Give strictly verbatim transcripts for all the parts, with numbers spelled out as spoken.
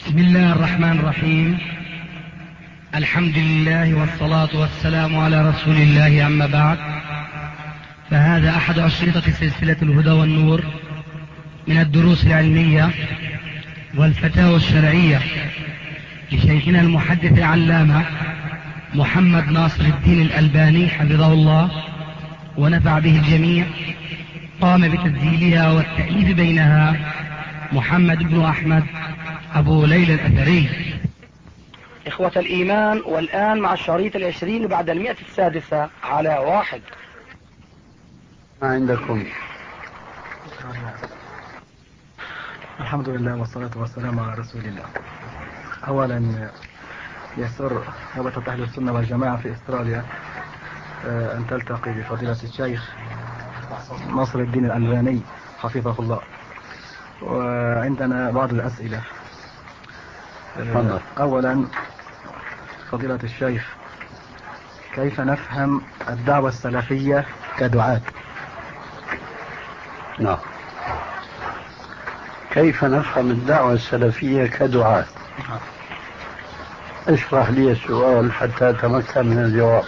بسم الله الرحمن الرحيم. الحمد لله والصلاة والسلام على رسول الله، أما بعد، فهذا أحد أشرطة سلسلة الهدى والنور من الدروس العلمية والفتاوى الشرعية لشيخنا المحدث العلامة محمد ناصر الدين الألباني حفظه الله ونفع به الجميع. قام بتسجيلها والتأليف بينها محمد بن أحمد أبو ليلى الأثري. إخوة الإيمان، والآن مع الشريط العشرين بعد المئة السادسة على واحد. ما عندكم؟ الحمد لله والصلاة والسلام على رسول الله. أولا يسر رابطة أهل السنة والجماعة في أستراليا أن تلتقي بفضيلة الشيخ ناصر الدين الألباني حفظه الله، وعندنا بعض الأسئلة. أولا فضيلة الشيخ، كيف نفهم الدعوة السلفية كدعاة؟ نعم، كيف نفهم الدعوة السلفية كدعاة؟ اشرح لي السؤال حتى أتمكن من الجواب.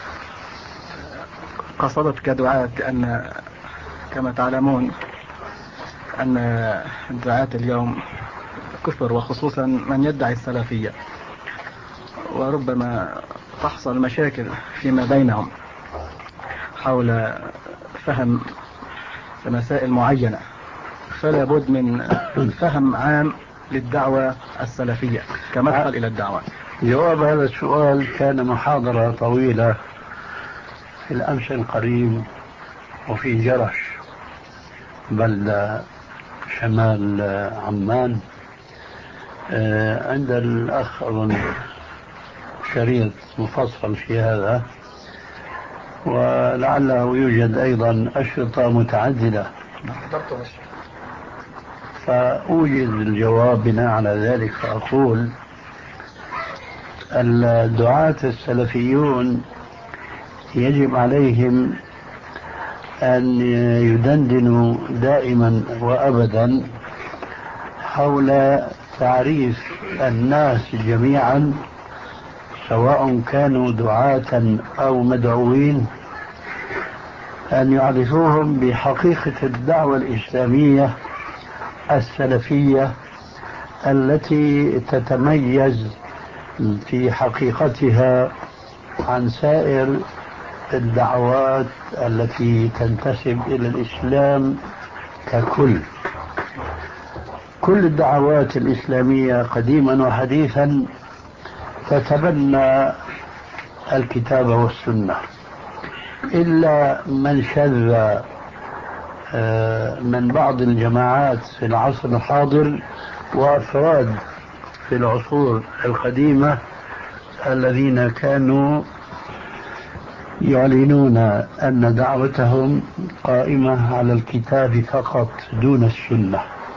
قصدت كدعاة لأن كما تعلمون أن الدعاة اليوم كثر، وخصوصا من يدعي السلفية، وربما تحصل مشاكل فيما بينهم حول فهم مسائل معينة، فلا بد من فهم عام للدعوة السلفية كمدخل إلى الدعوة. جواب هذا السؤال كان محاضرة طويلة في الأمس القريب وفي جرش، بلدة شمال عمان، عند الأخ أظن شريط مفصل في هذا، ولعله يوجد أيضا أشرطة متعددة، فأوجد الجواب بناء على ذلك. فأقول الدعاة السلفيون يجب عليهم أن يدندنوا دائما وأبدا حول تعريف الناس جميعا، سواء كانوا دعاة أو مدعوين، أن يعرفوهم بحقيقة الدعوة الإسلامية السلفية التي تتميز في حقيقتها عن سائر الدعوات التي تنتسب إلى الإسلام ككل. كل الدعوات الإسلامية قديما وحديثا تتبنى الكتاب والسنة، إلا من شذ من بعض الجماعات في العصر الحاضر وأفراد في العصور القديمة الذين كانوا يعلنون أن دعوتهم قائمة على الكتاب فقط دون السنة.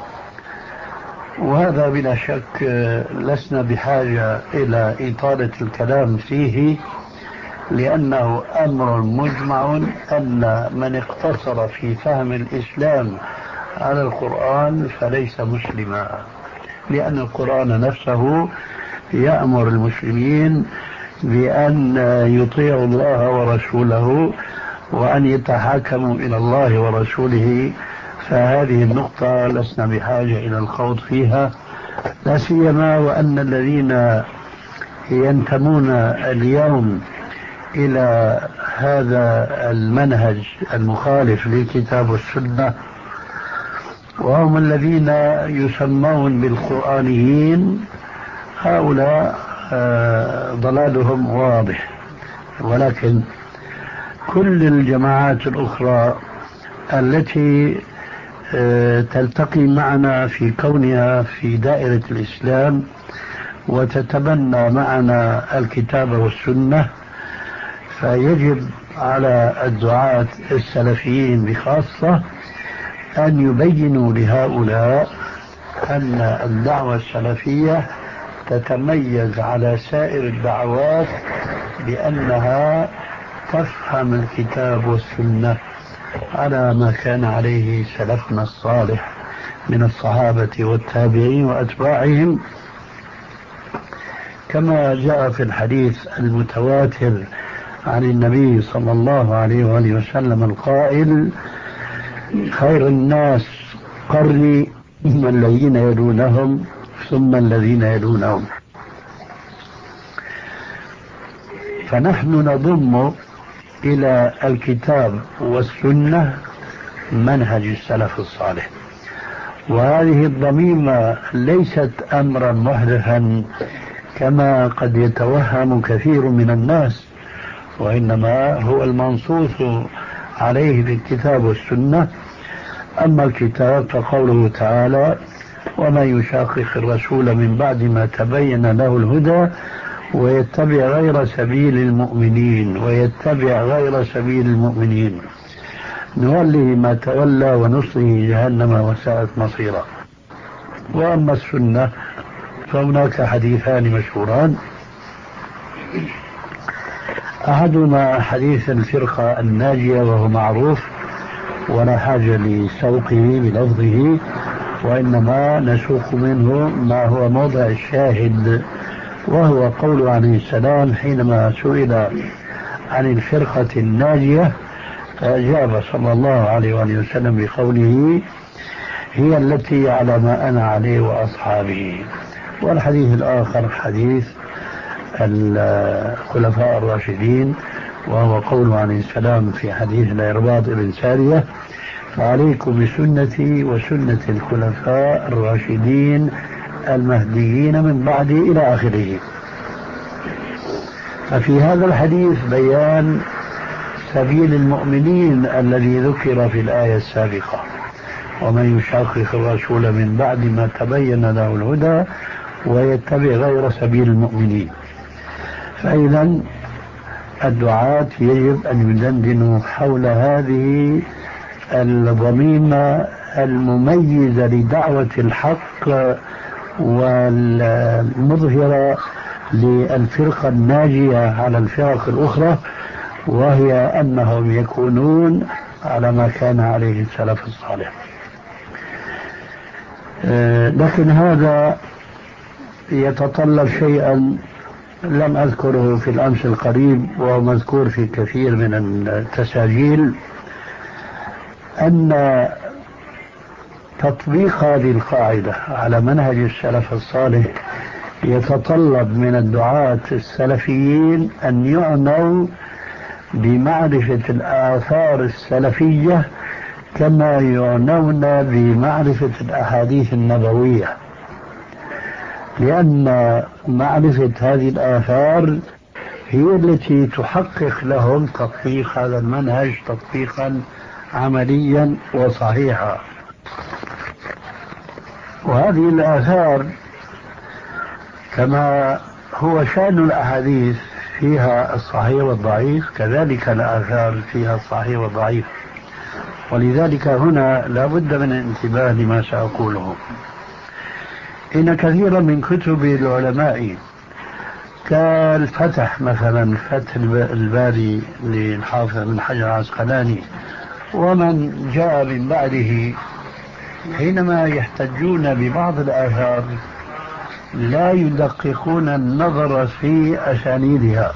وهذا بلا شك لسنا بحاجة إلى إطالة الكلام فيه، لأنه أمر مجمع أن من اقتصر في فهم الإسلام على القرآن فليس مسلما، لأن القرآن نفسه يأمر المسلمين بأن يطيعوا الله ورسوله وأن يتحاكموا إلى الله ورسوله. فهذه النقطة لسنا بحاجة إلى الخوض فيها، لا سيما وأن الذين ينتمون اليوم إلى هذا المنهج المخالف للكتاب والسنة وهم الذين يسمون بالقرآنيين، هؤلاء ضلالهم واضح. ولكن كل الجماعات الأخرى التي تلتقي معنا في كونها في دائرة الإسلام وتتبنى معنا الكتاب والسنة، فيجب على الدعاة السلفيين بخاصة أن يبينوا لهؤلاء أن الدعوة السلفية تتميز على سائر الدعوات بأنها تفهم الكتاب والسنة على ما كان عليه سلفنا الصالح من الصحابة والتابعين وأتباعهم، كما جاء في الحديث المتواتر عن النبي صلى الله عليه وآله وسلم القائل: خير الناس قرني ثم الذين يلونهم ثم الذين يلونهم. فنحن نضم إلى الكتاب والسنة منهج السلف الصالح، وهذه الضميمة ليست أمرا محدثا كما قد يتوهم كثير من الناس، وإنما هو المنصوص عليه بالكتاب والسنة. أما الكتاب فقوله تعالى: ومن يشاقق الرسول من بعد ما تبين له الهدى ويتبع غير سبيل المؤمنين ويتبع غير سبيل المؤمنين نوله ما تولى ونصله جهنم وساءت مصيرا. وأما السنة فهناك حديثان مشهوران: أحدهما حديث الفرقة الناجية وهو معروف ولا حاجة لسوقه بلفظه، وإنما نسوق منه ما هو موضع الشاهد، وهو قول عليه السلام حينما سئل عن الفرقة الناجية فأجاب صلى الله عليه وآله وسلم بقوله: هي التي على ما أنا عليه وأصحابه. والحديث الآخر حديث الخلفاء الراشدين، وهو قول عليه السلام في حديث العرباض بن سارية: فعليكم بسنتي وسنة الخلفاء الراشدين المهديين من بعدي إلى آخره. ففي هذا الحديث بيان سبيل المؤمنين الذي ذكر في الآية السابقة: ومن يشاقق الرسول من بعد ما تبين له الهدى ويتبع غير سبيل المؤمنين. فإذا الدعاة يجب أن يدندنوا حول هذه الضميمة المميزة لدعوة الحق والمظهرة للفرقة الناجية على الفرق الأخرى، وهي أنهم يكونون على ما كان عليه السلف الصالح. لكن هذا يتطلب شيئا لم أذكره في الأمس القريب وهو مذكور في كثير من التساجيل، أن تطبيق هذه القاعدة على منهج السلف الصالح يتطلب من الدعاة السلفيين أن يعنوا بمعرفة الآثار السلفية كما يعنون بمعرفة الأحاديث النبوية، لأن معرفة هذه الآثار هي التي تحقق لهم تطبيق هذا المنهج تطبيقا عمليا وصحيحا. وهذه الآثار كما هو شأن الأحاديث فيها الصحيح والضعيف، كذلك الآثار فيها الصحيح والضعيف. ولذلك هنا لا بد من الانتباه لما سأقوله. إن كثيرا من كتب العلماء كالفتح مثلا، فتح الباري للحافظ بن حجر العسقلاني ومن جاء من بعده، حينما يحتجون ببعض الآثار لا يدققون النظر في أسانيدها،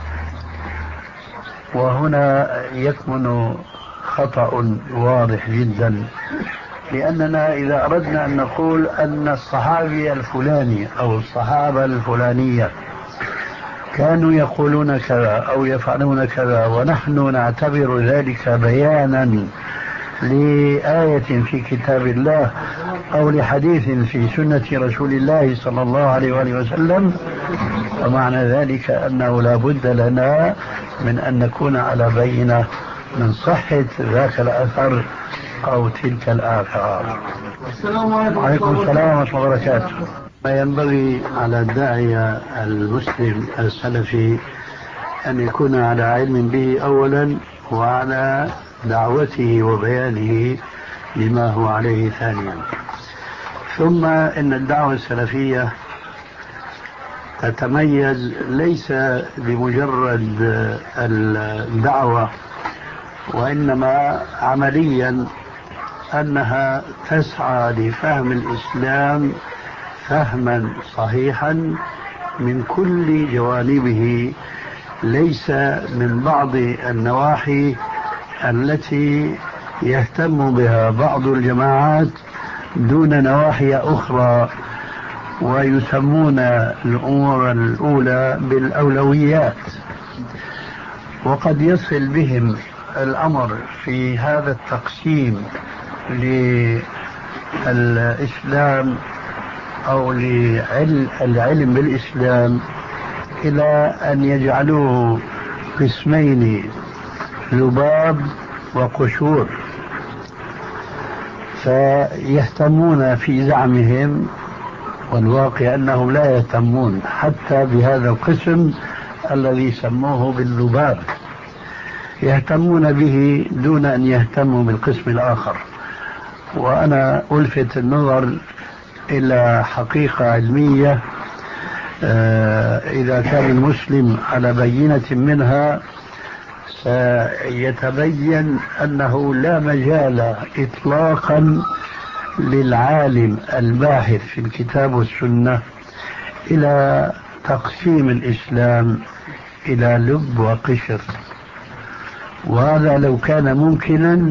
وهنا يكمن خطأ واضح جدا. لأننا إذا أردنا أن نقول أن الصحابي الفلاني أو الصحابة الفلانية كانوا يقولون كذا أو يفعلون كذا، ونحن نعتبر ذلك بيانا لآية في كتاب الله أو لحديث في سنة رسول الله صلى الله عليه وآله وسلم، ومعنى ذلك أنه لا بد لنا من أن نكون على بينة من صحة ذاك الأثر أو تلك الآثار. السلام عليكم. وعليكم السلام ورحمة الله وبركاته. ما ينبغي على الداعية المسلم السلفي أن يكون على علم به أولا، وعلى دعوته وبيانه لما هو عليه ثانيا. ثم إن الدعوة السلفية تتميز ليس بمجرد الدعوة، وإنما عمليا أنها تسعى لفهم الإسلام فهما صحيحا من كل جوانبه، ليس من بعض النواحي التي يهتم بها بعض الجماعات دون نواحي أخرى، ويسمون الأمور الأولى بالأولويات. وقد يصل بهم الأمر في هذا التقسيم للإسلام أو للعلم بالإسلام إلى أن يجعلوه قسمين، لباب وقشور، فيهتمون في زعمهم، والواقع أنهم لا يهتمون حتى بهذا القسم الذي سموه باللباب، يهتمون به دون أن يهتموا بالقسم الآخر. وأنا ألفت النظر إلى حقيقة علمية، إذا كان المسلم على بينة منها سيتبين أنه لا مجال إطلاقا للعالم الباحث في الكتاب والسنة إلى تقسيم الإسلام إلى لب وقشر. وهذا لو كان ممكنا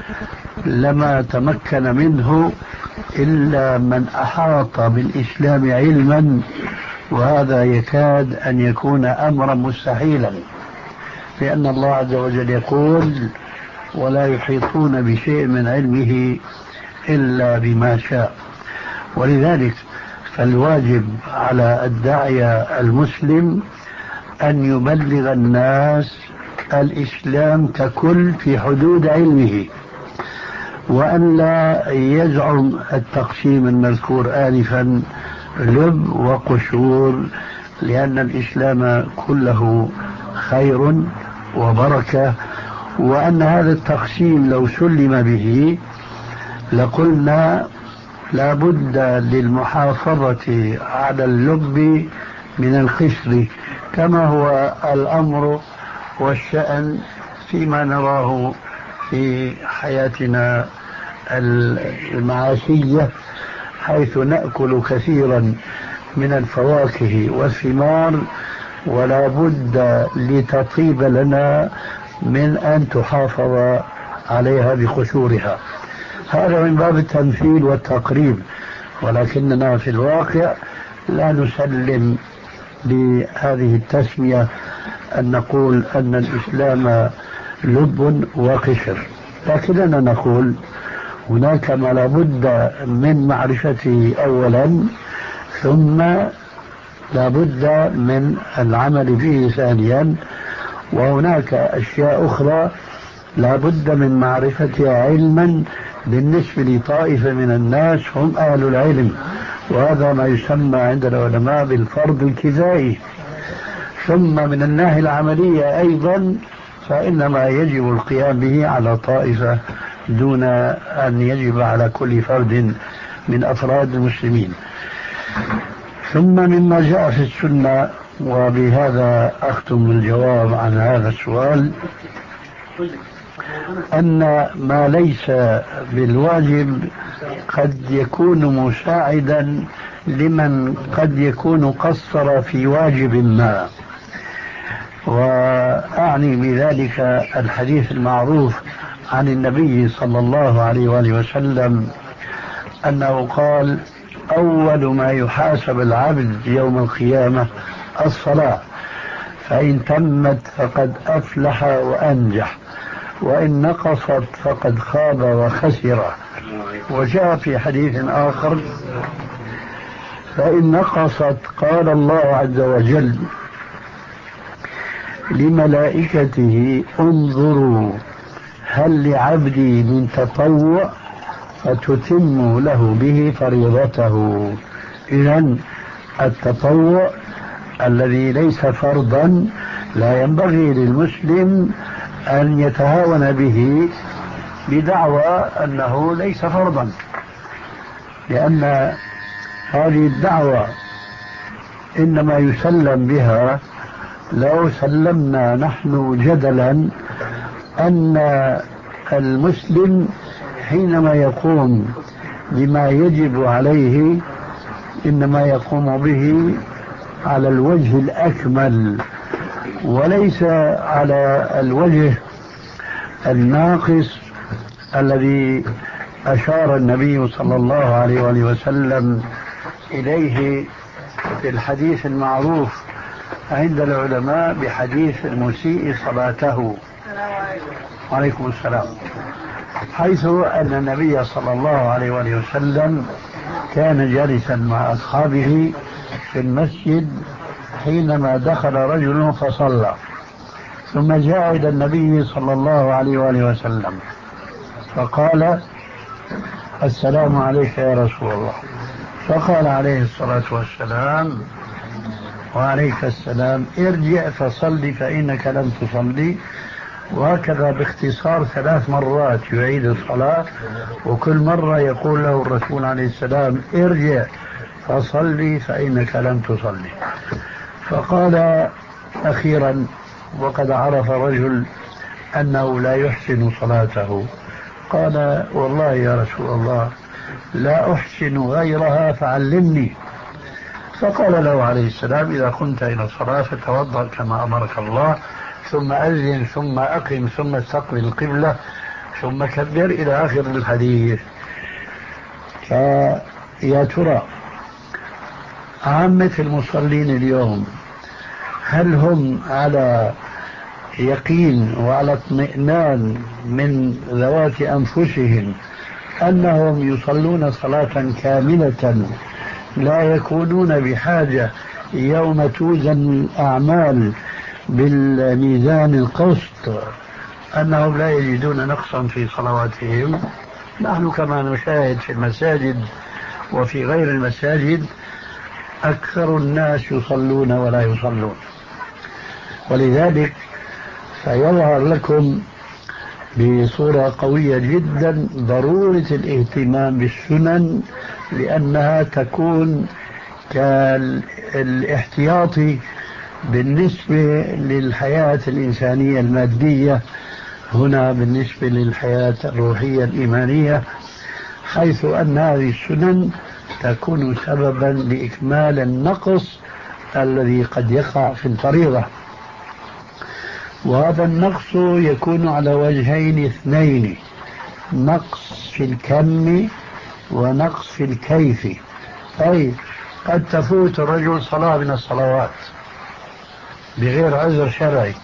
لما تمكن منه إلا من أحاط بالإسلام علما، وهذا يكاد أن يكون أمرا مستحيلا، لأن الله عز وجل يقول: ولا يحيطون بشيء من علمه إلا بما شاء. ولذلك فالواجب على الداعية المسلم أن يبلغ الناس الإسلام ككل في حدود علمه، وأن لا يزعم التقسيم المذكور آنفا لب وقشور، لأن الإسلام كله خير وبركة. وأن هذا التقسيم لو سلم به لقلنا لا بد للمحافظة على اللب من القشر، كما هو الأمر والشأن فيما نراه في حياتنا المعاشية، حيث نأكل كثيرا من الفواكه والثمار، ولا بد لتطيب لنا من أن تحافظ عليها بقشورها. هذا من باب التمثيل والتقريب، ولكننا في الواقع لا نسلم بهذه التسمية أن نقول أن الإسلام لب وقشر، لكننا نقول هناك ما لا بد من معرفته أولا، ثم لا بد من العمل به ثانيا، وهناك أشياء أخرى لا بد من معرفتها علما بالنسبة لطائفة من الناس هم أهل العلم، وهذا ما يسمى عند العلماء بالفرض الكفائي. ثم من الناحية العملية أيضا فإنما يجب القيام به على طائفة دون أن يجب على كل فرد من أفراد المسلمين. ثم مما جاء في السنة، وبهذا أختم الجواب عن هذا السؤال، أن ما ليس بالواجب قد يكون مساعدا لمن قد يكون قصر في واجب ما. وأعني بذلك الحديث المعروف عن النبي صلى الله عليه وآله وسلم أنه قال: أول ما يحاسب العبد يوم القيامة الصلاة، فإن تمت فقد أفلح وأنجح، وإن نقصت فقد خاب وخسر. وجاء في حديث آخر: فإن نقصت قال الله عز وجل لملائكته: انظروا هل لعبدي من تطوع فتتم له به فريضته. إذن التطوع الذي ليس فرضا لا ينبغي للمسلم أن يتهاون به بدعوى أنه ليس فرضا، لأن هذه الدعوة إنما يسلم بها لو سلمنا نحن جدلا أن المسلم حينما يقوم بما يجب عليه إنما يقوم به على الوجه الأكمل وليس على الوجه الناقص الذي أشار النبي صلى الله عليه وآله وسلم إليه في الحديث المعروف عند العلماء بحديث المسيء صلاته. وعليكم السلام. حيث أن النبي صلى الله عليه وآله وسلم كان جالسا مع أصحابه في المسجد حينما دخل رجل فصلى، ثم جاء إلى النبي صلى الله عليه وآله وسلم فقال: السلام عليك يا رسول الله. فقال عليه الصلاة والسلام: وعليك السلام، ارجع فصلي فإنك لم تصلي. وهكذا باختصار ثلاث مرات يعيد الصلاة، وكل مرة يقول له الرسول عليه السلام: ارجع فصلي فإنك لم تصلي. فقال أخيرا وقد عرف رجل أنه لا يحسن صلاته، قال: والله يا رسول الله لا أحسن غيرها فعلمني. فقال له عليه السلام: إذا قمت إلى الصلاة فتوضأ كما أمرك الله، ثم أذن، ثم أقم، ثم استقبل القبلة، ثم كبر، إلى آخر الحديث. فيا ترى عامة المصلين اليوم هل هم على يقين وعلى اطمئنان من ذوات أنفسهم أنهم يصلون صلاة كاملة لا يكونون بحاجة يوم توزن الأعمال بالميزان القسط أنهم لا يجدون نقصا في صلواتهم؟ نحن كما نشاهد في المساجد وفي غير المساجد أكثر الناس يصلون ولا يصلون. ولذلك فيظهر لكم بصورة قوية جدا ضرورة الاهتمام بالسنن، لأنها تكون كالاحتياطي بالنسبة للحياة الإنسانية المادية، هنا بالنسبة للحياة الروحية الإيمانية، حيث أن هذه السنن تكون سببا لإكمال النقص الذي قد يقع في الفريضة. وهذا النقص يكون على وجهين اثنين: نقص في الكم ونقص في الكيف. أي قد تفوت الرجل صلاة من الصلوات بغير عذر شرعي،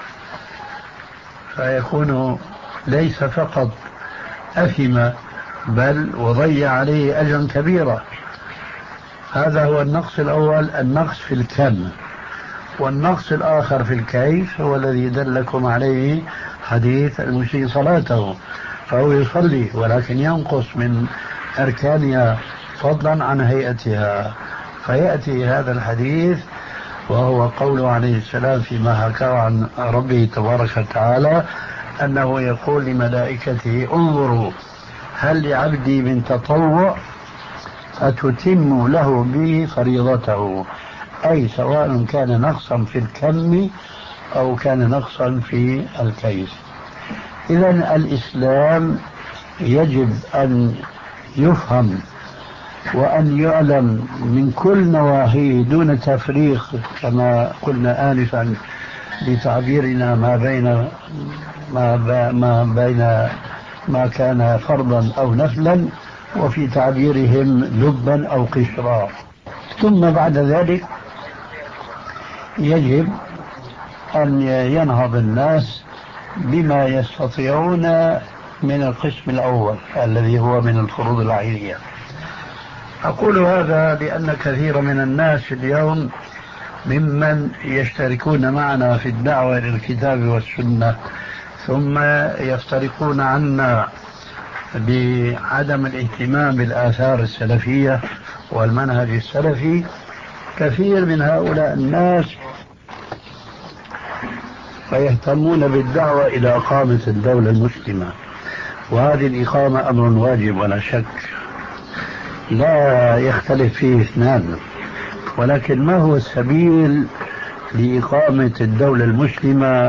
فيكون ليس فقط أثم بل وضيع عليه أجرا كبيرا. هذا هو النقص الأول، النقص في الكم. والنقص الآخر في الكيف هو الذي دلكم عليه حديث المسيء صلاته، فهو يصلي ولكن ينقص من أركانها فضلا عن هيئتها. فيأتي هذا الحديث وهو قوله عليه السلام فيما حكاه عن ربه تبارك وتعالى أنه يقول لملائكته: انظروا هل لعبدي من تطوع فتتم له به فريضته، أي سواء كان نقصا في الكم أو كان نقصا في الكيف. إذن الإسلام يجب أن يفهم وأن يعلم من كل نواحيه دون تفريق، كما قلنا آنفا بتعبيرنا ما بين ما, ما بين ما كان فرضا أو نفلا، وفي تعبيرهم لبا أو قشرا. ثم بعد ذلك يجب أن ينهض الناس بما يستطيعون من القسم الأول الذي هو من الفروض العينية. أقول هذا لأن كثير من الناس اليوم ممن يشتركون معنا في الدعوة إلى الكتاب والسنة ثم يفترقون عنا بعدم الاهتمام بالآثار السلفية والمنهج السلفي. كثير من هؤلاء الناس فيهتمون بالدعوة إلى إقامة الدولة المسلمة، وهذه الإقامة أمر واجب ولا شك، لا يختلف فيه اثنان. ولكن ما هو السبيل لإقامة الدولة المسلمة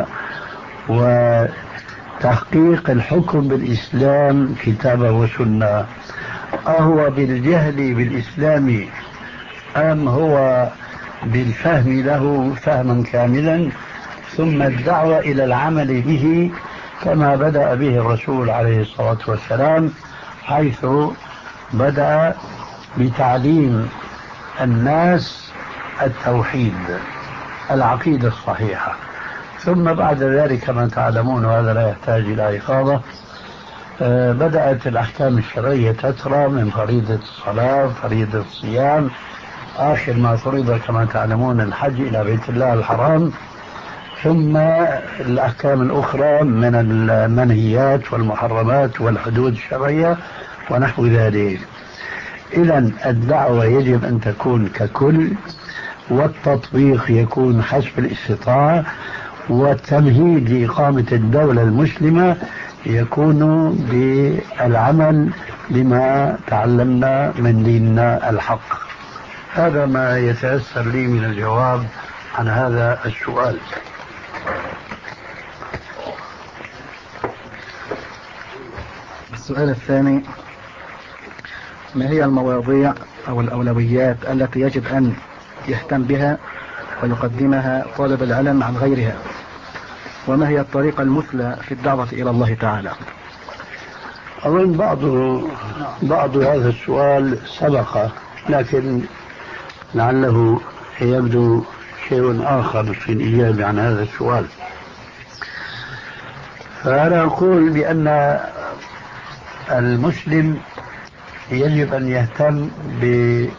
وتحقيق الحكم بالإسلام كتابة وسنة؟ أهو بالجهل بالإسلام أم هو بالفهم له فهما كاملا، ثم الدعوة إلى العمل به كما بدأ به الرسول عليه الصلاة والسلام، حيث بدأ بتعليم الناس التوحيد، العقيدة الصحيحة، ثم بعد ذلك كما تعلمون وهذا لا يحتاج إلى إفاضة، بدأت الأحكام الشرعية تترى من فريضة الصلاة، فريضة الصيام، آخر ما فرض كما تعلمون الحج إلى بيت الله الحرام، ثم الأحكام الأخرى من المنهيات والمحرمات والحدود الشرعية ونحو ذلك. إذن الدعوة يجب أن تكون ككل، والتطبيق يكون حسب الاستطاعة، والتمهيد لإقامة الدولة المسلمة يكون بالعمل بما تعلمنا من ديننا الحق. هذا ما يتيسر لي من الجواب عن هذا السؤال. السؤال الثاني: ما هي المواضيع أو الأولويات التي يجب أن يهتم بها ويقدمها طالب العلم عن غيرها؟ وما هي الطريقة المثلى في الدعوة إلى الله تعالى؟ أظن بعض بعض هذا السؤال سبق، لكن لعله يبدو شيء آخر في الإجابة عن هذا السؤال. فأنا أقول بأن المسلم يجب أن يهتم بما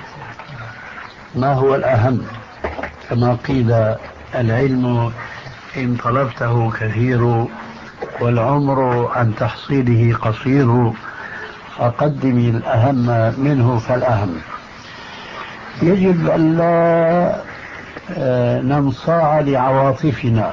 هو الأهم، كما قيل: العلم إن طلبته كثير والعمر عن تحصيله قصير، فقدم الأهم منه فالأهم. يجب أن لا ننصاع لعواطفنا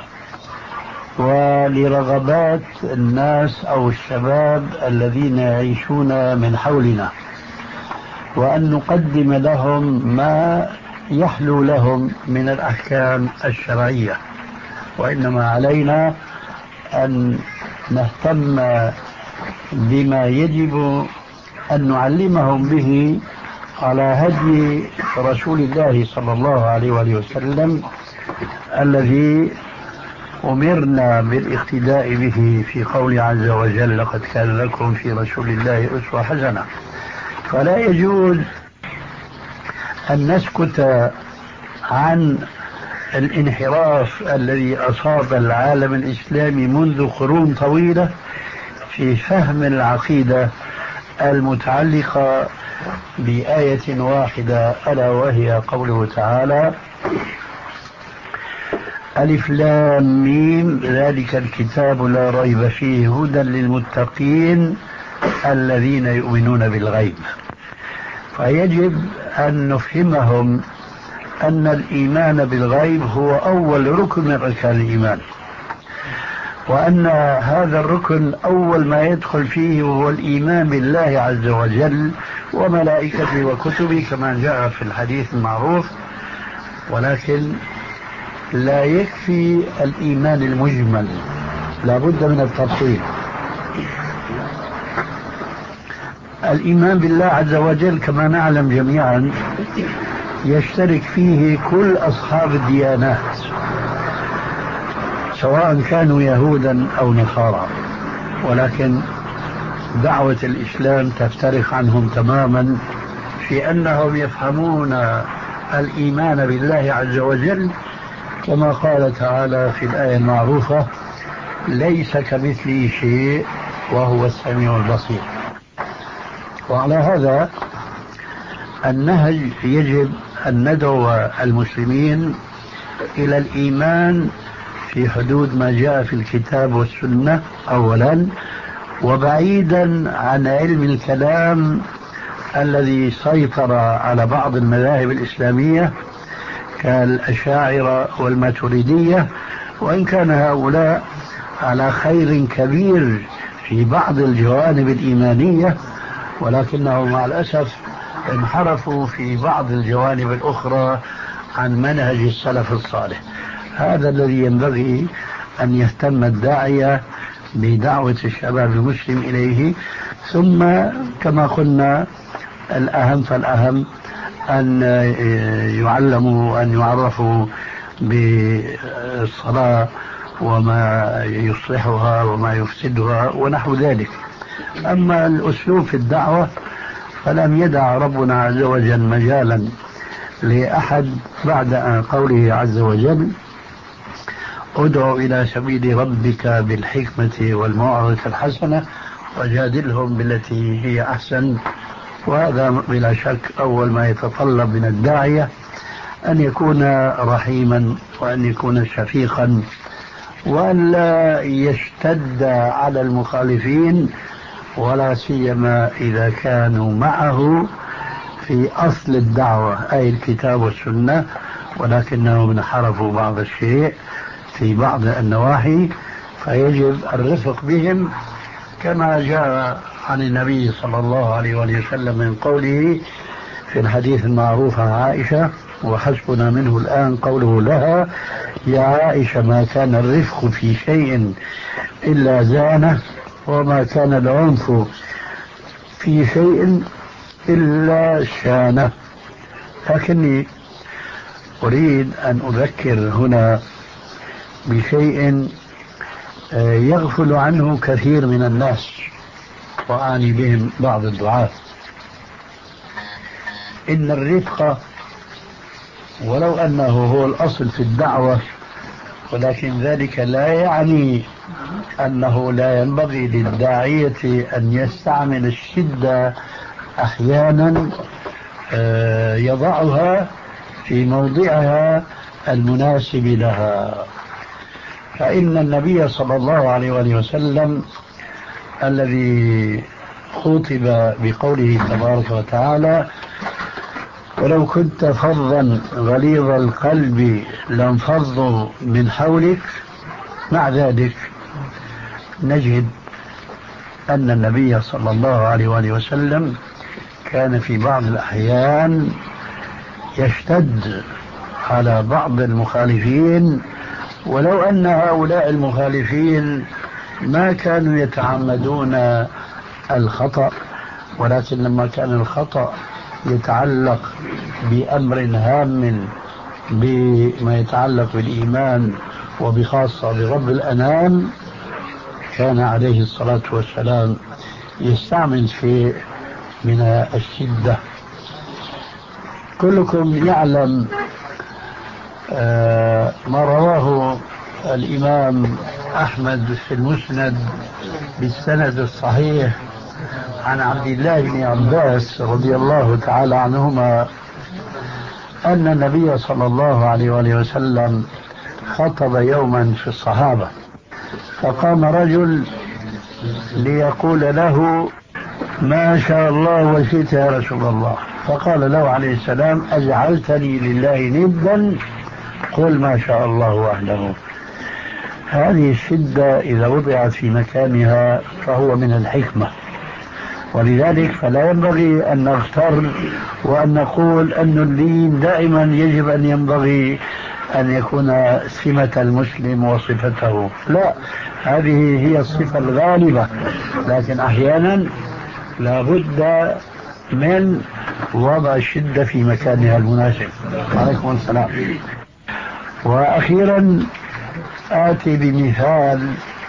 ولرغبات الناس أو الشباب الذين يعيشون من حولنا، وأن نقدم لهم ما يحلو لهم من الأحكام الشرعية، وإنما علينا أن نهتم بما يجب أن نعلمهم به على هدي رسول الله صلى الله عليه وآله وسلم، الذي أمرنا بالاقتداء به في قول عز وجل: لقد كان لكم في رسول الله أسوة حسنة. فلا يجوز أن نسكت عن الانحراف الذي أصاب العالم الإسلامي منذ قرون طويلة في فهم العقيدة المتعلقة بآية واحدة، ألا وهي قوله تعالى: ألف لام ميم ذلك الكتاب لا ريب فيه هدى للمتقين الذين يؤمنون بالغيب. فيجب أن نفهمهم أن الإيمان بالغيب هو أول ركن من أركان الإيمان، وأن هذا الركن أول ما يدخل فيه هو الإيمان بالله عز وجل وملائكته وكتبه كما جاء في الحديث المعروف. ولكن لا يكفي الإيمان المجمل، لا بد من التفصيل. الإيمان بالله عز وجل كما نعلم جميعا يشترك فيه كل أصحاب الديانات، سواء كانوا يهودا أو نصارى، ولكن دعوة الإسلام تفترق عنهم تماما في أنهم يفهمون الإيمان بالله عز وجل كما قال تعالى في الآية المعروفة: ليس كمثله شيء وهو السميع البصير. وعلى هذا النهج يجب أن ندعو المسلمين إلى الإيمان في حدود ما جاء في الكتاب والسنة أولا، وبعيدا عن علم الكلام الذي سيطر على بعض المذاهب الإسلامية كالأشاعرة والماتريدية، وإن كان هؤلاء على خير كبير في بعض الجوانب الإيمانية، ولكنهم مع الأسف انحرفوا في بعض الجوانب الأخرى عن منهج السلف الصالح. هذا الذي ينبغي أن يهتم الداعية بدعوة الشباب المسلم إليه. ثم كما قلنا الأهم فالأهم أن يعلموا أن يعرفوا بالصلاة وما يصلحها وما يفسدها ونحو ذلك. أما الأسلوب في الدعوة فلم يدع ربنا عز وجل مجالا لأحد بعد أن قوله عز وجل ادع إلى سبيل ربك بالحكمة والموعظة الحسنة وجادلهم بالتي هي أحسن. وهذا بلا شك أول ما يتطلب من الداعية أن يكون رحيما وأن يكون شفيقا وأن لا يشتد على المخالفين، ولا سيما إذا كانوا معه في أصل الدعوة أي الكتاب والسنة، ولكنهم انحرفوا بعض الشيء في بعض النواحي، فيجب الرفق بهم كما جاء عن النبي صلى الله عليه وسلم من قوله في الحديث المعروف عن عائشة وحسبنا منه الآن قوله لها يا عائشة ما كان الرفق في شيء إلا زانه وما كان العنف في شيء إلا شانه. لكني أريد أن أذكر هنا بشيء يغفل عنه كثير من الناس وأعني بهم بعض الدعاة. إن الرفق ولو أنه هو الأصل في الدعوة، ولكن ذلك لا يعني أنه لا ينبغي للداعية أن يستعمل الشدة أحيانا يضعها في موضعها المناسب لها. فإن النبي صلى الله عليه وسلم الذي خاطب بقوله تبارك وتعالى ولو كنت فظا غليظ القلب لانفضوا من حولك، مع ذلك نجد أن النبي صلى الله عليه وسلم كان في بعض الأحيان يشتد على بعض المخالفين، ولو أن هؤلاء المخالفين ما كانوا يتعمدون الخطأ، ولكن لما كان الخطأ يتعلق بأمر هام بما يتعلق بالإيمان وبخاصة برب الأنام، كان عليه الصلاة والسلام يستعمل شيء من الشدة. كلكم يعلم ما رواه الإمام أحمد في المسند بالسند الصحيح عن عبد الله بن عباس رضي الله تعالى عنهما أن النبي صلى الله عليه وسلم خطب يوما في الصحابة، فقام رجل ليقول له ما شاء الله وشئت يا رسول الله، فقال له عليه السلام أجعلتني لله ندا قل ما شاء الله وحده. هذه الشدة إذا وضعت في مكانها فهو من الحكمة، ولذلك فلا ينبغي أن نغتر وأن نقول أن اللين دائما يجب أن ينبغي أن يكون سمة المسلم وصفته، لا، هذه هي الصفة الغالبة، لكن أحيانا لا بد من وضع الشدة في مكانها المناسب. عليكم السلام. وأخيرا آتي بمثال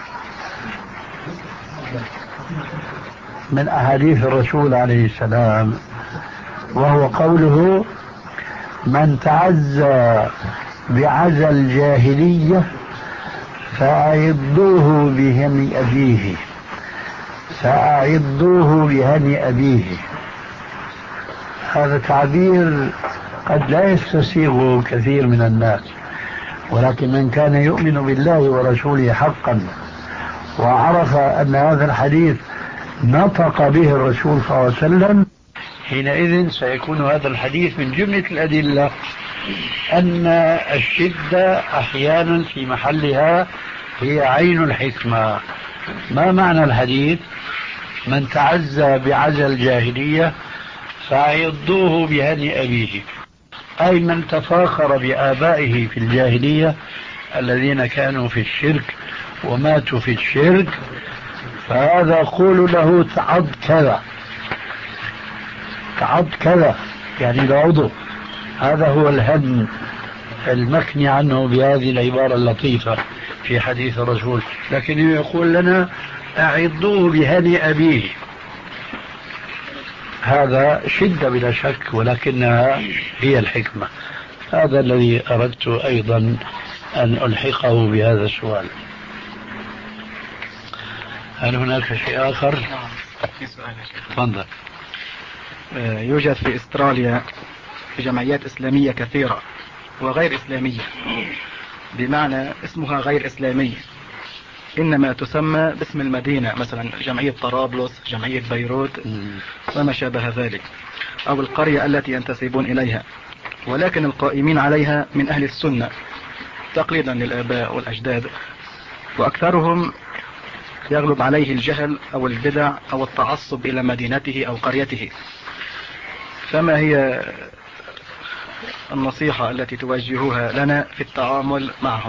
من أحاديث الرسول عليه السلام، وهو قوله من تعزى بعزى الجاهلية فأعضوه بهني أبيه فأعضوه بهني أبيه. هذا تعبير قد لا يستسيغه كثير من الناس، ولكن من كان يؤمن بالله ورسوله حقا وعرف أن هذا الحديث نطق به الرسول صلى الله عليه وسلم، حينئذ سيكون هذا الحديث من جملة الأدلة أن الشدة أحيانا في محلها هي عين الحكمة. ما معنى الحديث؟ من تعزى بعزى الجاهلية فأعضوه بهني أبيه، أي من تفاخر بآبائه في الجاهلية الذين كانوا في الشرك وماتوا في الشرك، فهذا قول له تعض كذا تعض كذا، يعني العضو. هذا هو الهم المكني عنه بهذه العبارة اللطيفة في حديث الرسول، لكن يقول لنا أعضوه بهني أبيه. هذا شدة بلا شك، ولكنها هي الحكمة. هذا الذي أردت أيضا أن ألحقه بهذا السؤال. هل هناك شيء آخر؟ نعم في سؤال يا شيخ. تفضل. يوجد في استراليا جمعيات إسلامية كثيرة وغير إسلامية، بمعنى اسمها غير إسلامية، إنما تسمى باسم المدينة، مثلا جمعية طرابلس، جمعية بيروت وما شابه ذلك، أو القرية التي ينتسبون إليها، ولكن القائمين عليها من أهل السنة تقليدا للآباء والأجداد، وأكثرهم يغلب عليه الجهل أو البدع أو التعصب إلى مدينته أو قريته. فما هي النصيحة التي توجهوها لنا في التعامل معهم؟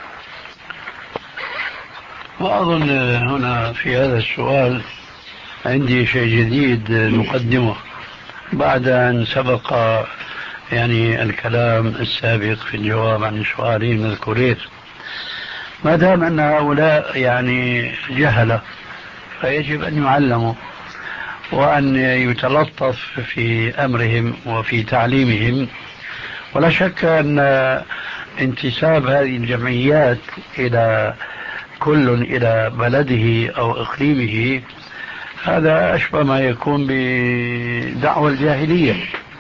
وأظن هنا في هذا السؤال عندي شيء جديد نقدمه بعد أن سبق يعني الكلام السابق في الجواب عن السؤالين المذكورين. ما دام أن هؤلاء يعني جهلة فيجب أن يعلموا وأن يتلطف في أمرهم وفي تعليمهم. ولا شك أن انتساب هذه الجمعيات إلى كل إلى بلده أو إقليمه هذا أشبه ما يكون بدعوى الجاهلية،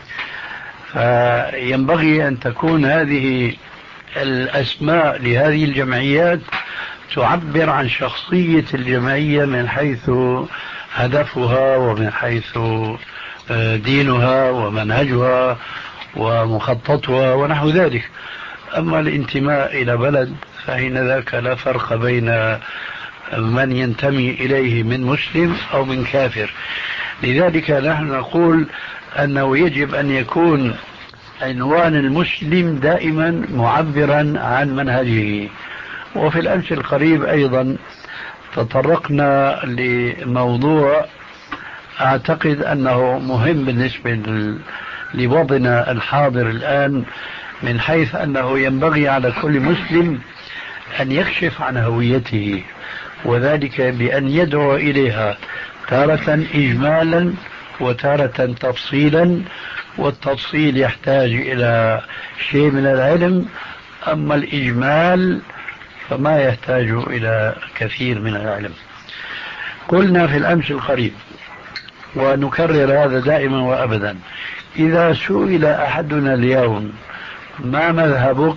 فينبغي أن تكون هذه الأسماء لهذه الجمعيات تعبر عن شخصية الجمعية من حيث هدفها ومن حيث دينها ومنهجها ومخططها ونحو ذلك. أما الانتماء إلى بلد فإن ذاك لا فرق بين من ينتمي إليه من مسلم أو من كافر. لذلك نحن نقول أنه يجب أن يكون عنوان المسلم دائما معبرا عن منهجه. وفي الأمس القريب أيضا تطرقنا لموضوع أعتقد أنه مهم بالنسبة لوضعنا الحاضر الآن، من حيث أنه ينبغي على كل مسلم أن يكشف عن هويته، وذلك بأن يدعو إليها تارة إجمالا وتارة تفصيلا، والتفصيل يحتاج إلى شيء من العلم، أما الإجمال فما يحتاج إلى كثير من العلم. قلنا في الأمس القريب ونكرر هذا دائما وأبدا: إذا سئل أحدنا اليوم ما مذهبك،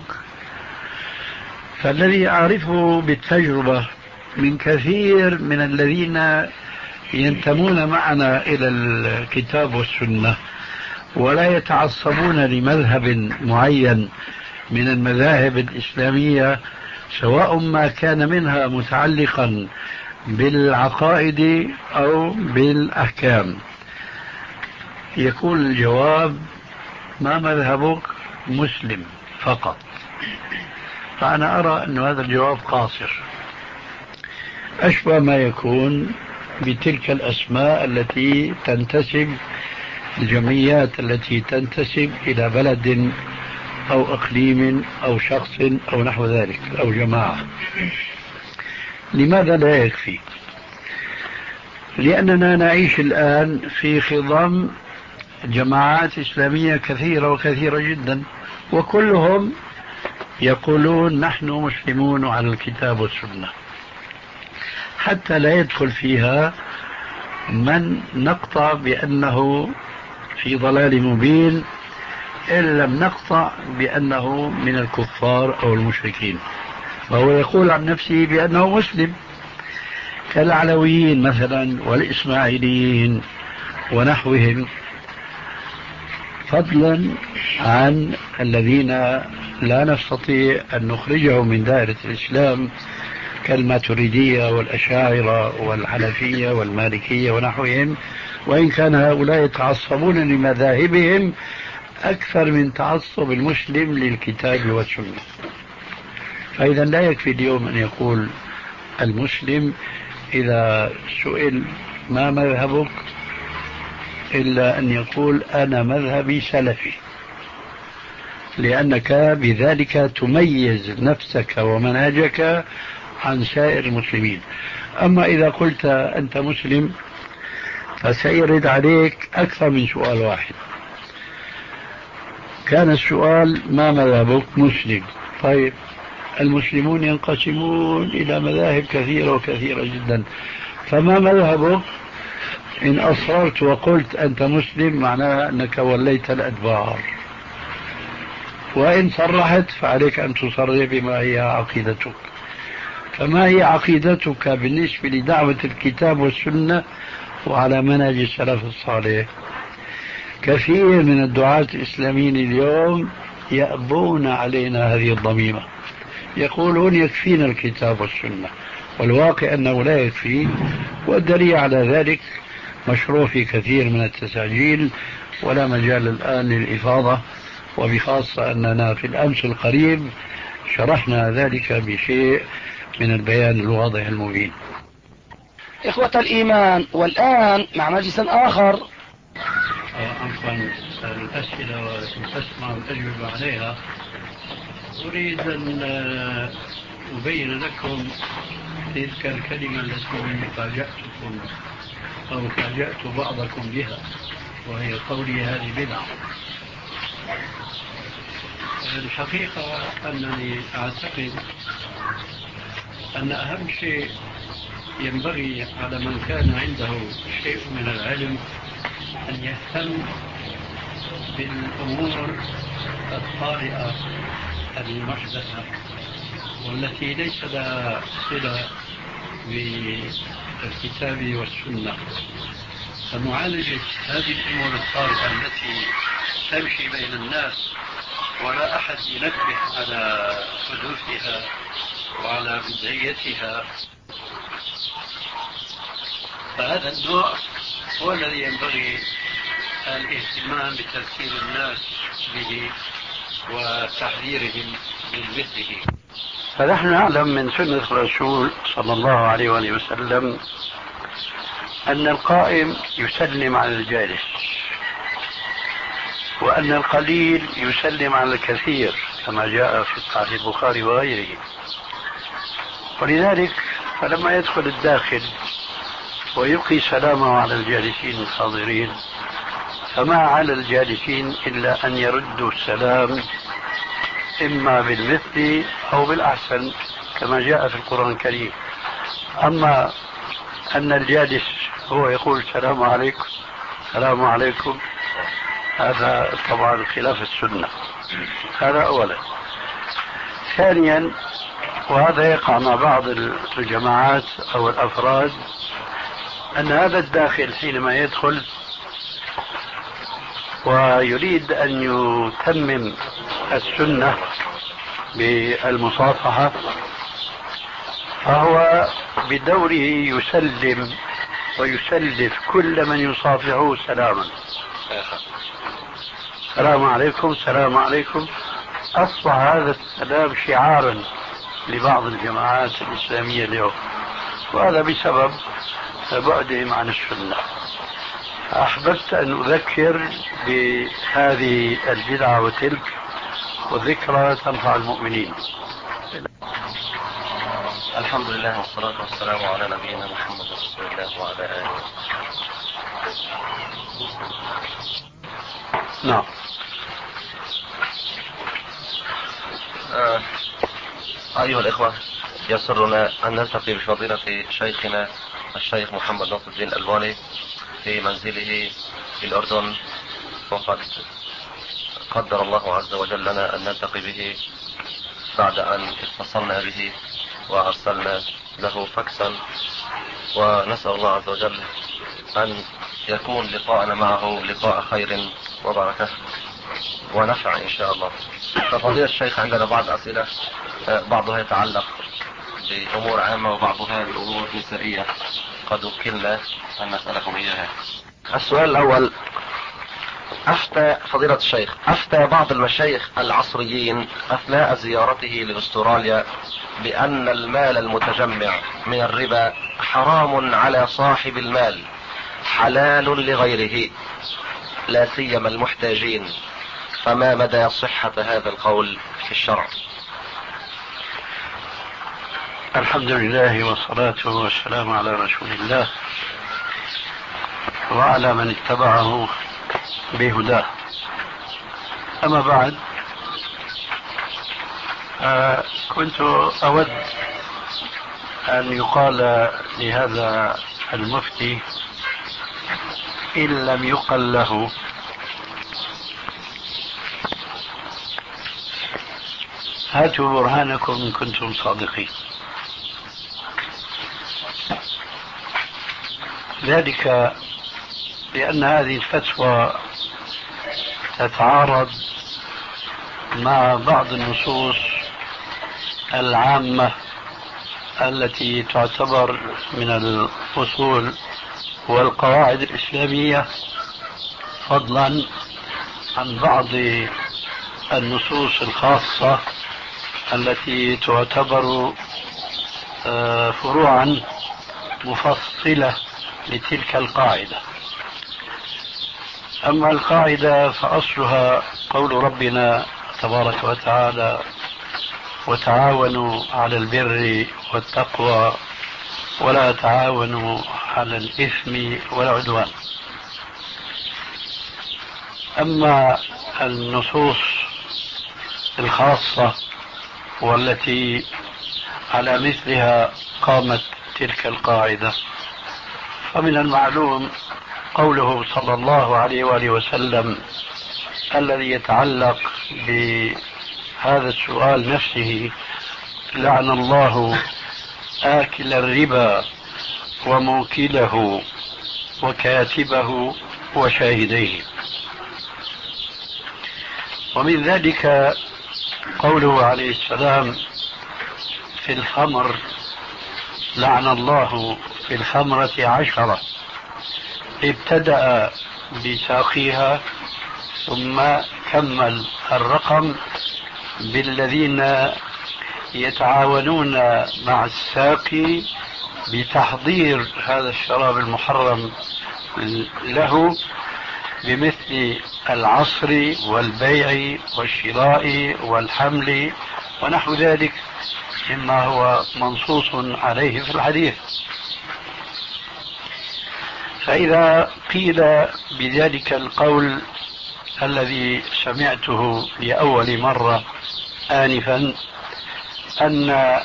فالذي أعرفه بالتجربة من كثير من الذين ينتمون معنا إلى الكتاب والسنة ولا يتعصبون لمذهب معين من المذاهب الإسلامية، سواء ما كان منها متعلقا بالعقائد أو بالأحكام، يكون الجواب ما مذهبك؟ مسلم فقط. فأنا أرى أن هذا الجواب قاصر، أشبه ما يكون بتلك الأسماء التي تنتسب الجمعيات التي تنتسب إلى بلد أو إقليم أو شخص أو نحو ذلك أو جماعة. لماذا لا يكفي؟ لأننا نعيش الآن في خضم جماعات إسلامية كثيرة وكثيرة جدا، وكلهم يقولون نحن مسلمون على الكتاب والسنة، حتى لا يدخل فيها من نقطع بأنه في ضلال مبين إن لم نقطع بأنه من الكفار أو المشركين، فهو يقول عن نفسه بأنه مسلم، كالعلويين مثلا والإسماعيليين ونحوهم، فضلا عن الذين لا نستطيع أن نخرجهم من دائرة الإسلام كالماتريدية والأشاعرة والحنفية والمالكية ونحوهم، وإن كان هؤلاء يتعصبون لمذاهبهم أكثر من تعصب المسلم للكتاب والسنة. فإذا لا يكفي اليوم أن يقول المسلم إذا سئل ما مذهبك إلا أن يقول أنا مذهبي سلفي، لأنك بذلك تميز نفسك ومنهجك عن سائر المسلمين. أما إذا قلت أنت مسلم فسيرد عليك أكثر من سؤال واحد. كان السؤال ما مذهبك؟ مسلم. طيب المسلمون ينقسمون إلى مذاهب كثيرة وكثيرة جدا، فما مذهبك؟ إن أصررت وقلت أنت مسلم معناها أنك وليت الأدبار، وإن صرحت فعليك أن تصرح بما هي عقيدتك. فما هي عقيدتك بالنسبة لدعوة الكتاب والسنة وعلى منهج السلف الصالح؟ كثير من الدعاة الإسلاميين اليوم يأبون علينا هذه الضميمة، يقولون يكفينا الكتاب والسنة، والواقع أنه لا يكفي، والدليل على ذلك مشروع في كثير من التساجيل ولا مجال الآن للإفاضة، وبخاصة أننا في الأمس القريب شرحنا ذلك بشيء من البيان الواضح المبين. إخوة الإيمان، والآن مع مجلس آخر. عفوا، الأسئلة وتسمع الأجوبة عليها. أريد أن أبين لكم تلك الكلمة التي فاجأتكم أو فاجأت بعضكم بها، وهي قولي هذه بدعة. الحقيقة أنني أعتقد أن أهم شيء ينبغي على من كان عنده شيء من العلم أن يهتم بالأمور الطارئة المحدثة والتي ليس لها صلة بالكتاب والسنة، فمعالجة هذه الأمور الطارئة التي تمشي بين الناس ولا أحد ينبه على حدوثها وعلى بدعيتها، فهذا النوع هو الذي ينبغي الاهتمام بتذكير الناس به وتحذيرهم من مثله. فنحن نعلم من سنة الرسول صلى الله عليه وآله وسلم أن القائم يسلم على الجالس، وأن القليل يسلم على الكثير كما جاء في صحيح البخاري وغيره. ولذلك فلما يدخل الداخل ويلقي سلامه على الجالسين الحاضرين، فما على الجالسين إلا أن يردوا السلام إما بالمثل أو بالأحسن كما جاء في القرآن الكريم. أما أن الجالس هو يقول السلام عليكم السلام عليكم، هذا طبعا خلاف السنة. هذا أولا. ثانيا، وهذا يقع مع بعض الجماعات أو الأفراد، أن هذا الداخل حينما يدخل ويريد أن يتمم السنة بالمصافحة فهو بدوره يسلم ويسلف كل من يصافحه سلاما، السلام عليكم السلام عليكم. أصبح هذا السلام شعارا لبعض الجماعات الإسلامية اليوم، وهذا بسبب بعدهم عن السنة. أحببت أن أذكر بهذه البدعة وتلك، والذكرى تنفع المؤمنين. الحمد لله والصلاة والسلام على نبينا محمد رسول الله وعلى آله. نعم. آه. أيها الإخوة، يسرنا أن نلتقي بفضيلة شيخنا الشيخ محمد ناصر الدين الألباني في منزله في الأردن، وقد قدر الله عز وجل لنا أن نلتقي به بعد أن اتصلنا به وأرسلنا له فاكسا، ونسأل الله عز وجل أن يكون لقاءنا معه لقاء خير وبركة ونفع إن شاء الله. ففضيلة الشيخ، عندنا بعض أسئلة، بعضها يتعلق بأمور عامة وبعضها بأمور نسائية قد وكلنا أن نسألكم إياها. السؤال الأول: أفتى فضيلة الشيخ أفتى بعض المشايخ العصريين أثناء زيارته لأستراليا بأن المال المتجمع من الربا حرام على صاحب المال، حلال لغيره لا سيما المحتاجين، فما مدى صحة هذا القول في الشرع؟ الحمد لله والصلاة والسلام على رسول الله وعلى من اتبعه بهداه. أما بعد، آه كنت أود أن يقال لهذا المفتي إن لم يقل له هاتوا برهانكم إن كنتم صادقين. ذلك لأن هذه الفتوى تتعارض مع بعض النصوص العامة التي تعتبر من الأصول والقواعد الإسلامية، فضلا عن بعض النصوص الخاصة التي تعتبر فروعا مفصلة لتلك القاعدة. أما القاعدة فأصلها قول ربنا تبارك وتعالى: وتعاونوا على البر والتقوى ولا تعاونوا على الإثم والعدوان. أما النصوص الخاصة والتي على مثلها قامت تلك القاعدة، فمن المعلوم قوله صلى الله عليه وآله وسلم الذي يتعلق بهذا السؤال نفسه: لعن الله آكل الربا وموكله وكاتبه وشاهديه. ومن ذلك قوله عليه السلام في الخمر: لعن الله في الخمرة عشرة، ابتدأ بساقيها ثم كمل الرقم بالذين يتعاونون مع الساقي بتحضير هذا الشراب المحرم له، بمثل العصر والبيع والشراء والحمل ونحو ذلك مما هو منصوص عليه في الحديث. فإذا قيل بذلك القول الذي سمعته لأول مرة آنفا أن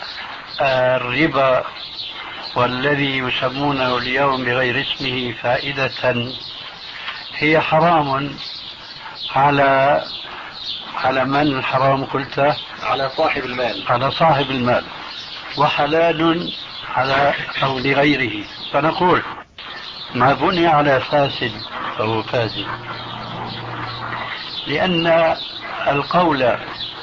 الربا والذي يسمونه اليوم بغير اسمه فائدة هي حرام على على من حرام قلت؟ على صاحب المال على صاحب المال، وحلال على أو لغيره، فنقول ما بني على فاسد فهو فاسد، لأن القول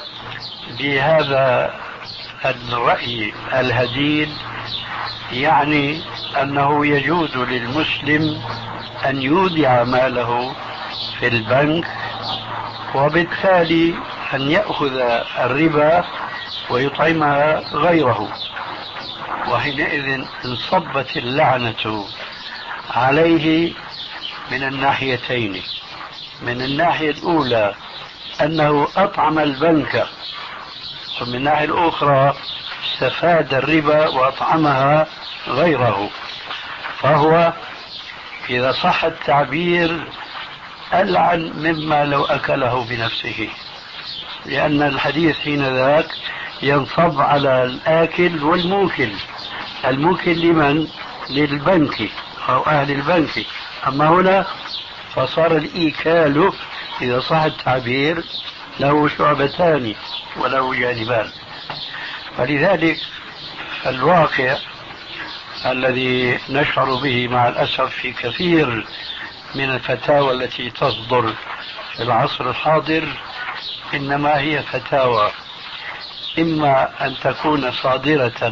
بهذا الرأي الهديد يعني أنه يجوز للمسلم أن يودع ماله في البنك وبالتالي أن يأخذ الربا ويطعمها غيره، وحينئذ انصبت اللعنة عليه من الناحيتين: من الناحية الأولى أنه أطعم البنك، ومن الناحية الأخرى استفاد الربا وأطعمها غيره، فهو إذا صح التعبير ألعن مما لو أكله بنفسه، لأن الحديث حين ذاك ينصب على الآكل والموكل. الموكل لمن؟ للبنك أو أهل البنك. أما هنا فصار الإيكال إذا صح التعبير له شعبتان وله جانبان. فلذلك الواقع الذي نشعر به مع الأسف في كثير من الفتاوى التي تصدر في العصر الحاضر إنما هي فتاوى إما أن تكون صادرة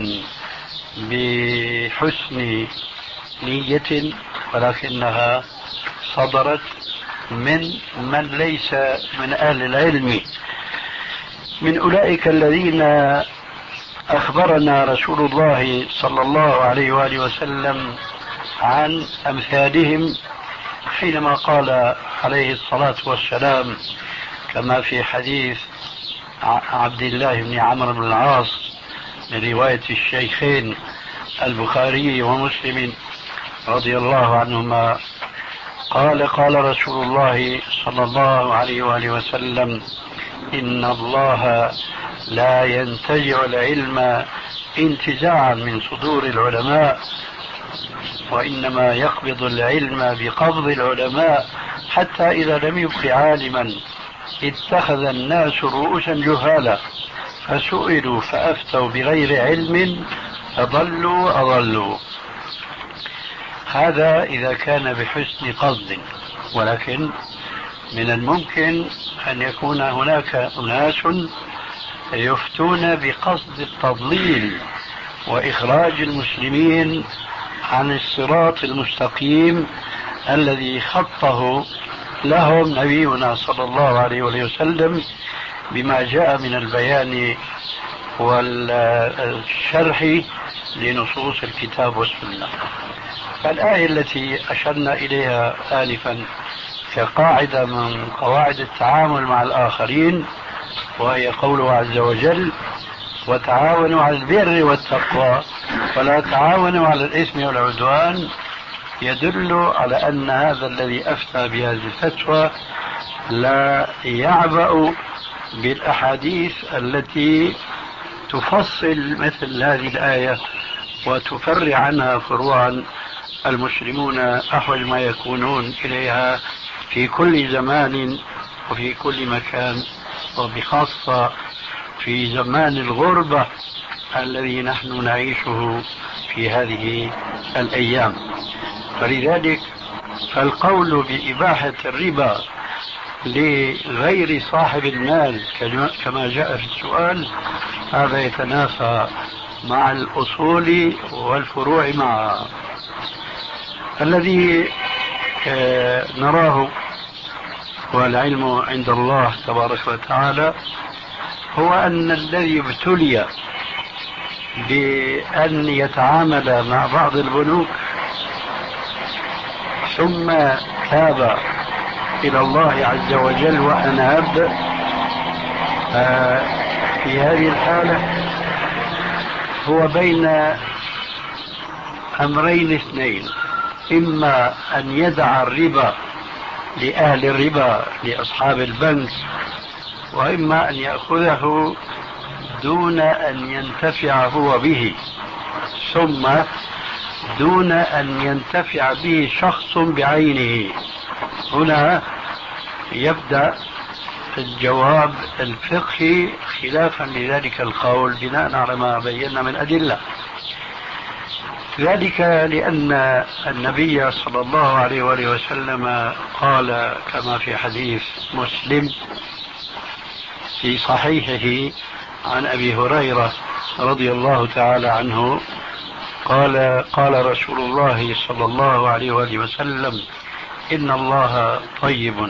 بحسن نية ولكنها صدرت من من ليس من أهل العلم، من أولئك الذين أخبرنا رسول الله صلى الله عليه وآله وسلم عن أمثالهم حينما قال عليه الصلاة والسلام كما في حديث عبد الله بن عمرو بن العاص من رواية الشيخين البخاري ومسلم رضي الله عنهما قال قال رسول الله صلى الله عليه وآله وسلم إن الله لا ينتزع العلم انتزاعا من صدور العلماء وإنما يقبض العلم بقبض العلماء حتى إذا لم يبق عالما اتخذ الناس رؤوسا جهالا فسئلوا فأفتوا بغير علم فضلوا أضلوا. هذا إذا كان بحسن قصد، ولكن من الممكن أن يكون هناك أناس يفتون بقصد التضليل وإخراج المسلمين عن الصراط المستقيم الذي خطه لهم نبينا صلى الله عليه وسلم بما جاء من البيان والشرح لنصوص الكتاب والسنة. فالآية التي أشرنا إليها آنفا كقاعدة من قواعد التعامل مع الآخرين وهي قوله عز وجل وتعاونوا على البر والتقوى ولا تعاونوا على الإثم والعدوان، يدل على أن هذا الذي أفتى بهذه الفتوى لا يعبأ بالأحاديث التي تفصل مثل هذه الآية وتفرع عنها فروعا المسلمون أحوج ما يكونون إليها في كل زمان وفي كل مكان، وبخاصة في زمان الغربة الذي نحن نعيشه في هذه الأيام. فلذلك فالقول بإباحة الربا لغير صاحب المال كما جاء في السؤال هذا يتنافى مع الأصول والفروع معها. الذي نراه والعلم عند الله تبارك وتعالى هو أن الذي ابتلي بأن يتعامل مع بعض البنوك ثم تاب إلى الله عز وجل وأناب في هذه الحالة هو بين أمرين اثنين: إما أن يدع الربا لأهل الربا لأصحاب البنك، وإما أن يأخذه دون أن ينتفع هو به، ثم دون أن ينتفع به شخص بعينه. هنا يبدأ الجواب الفقهي خلافا لذلك القول بناء على ما بينا من أدلة ذلك، لأن النبي صلى الله عليه وآله وسلم قال كما في حديث مسلم في صحيحه عن أبي هريرة رضي الله تعالى عنه قال قال رسول الله صلى الله عليه وآله وسلم إن الله طيب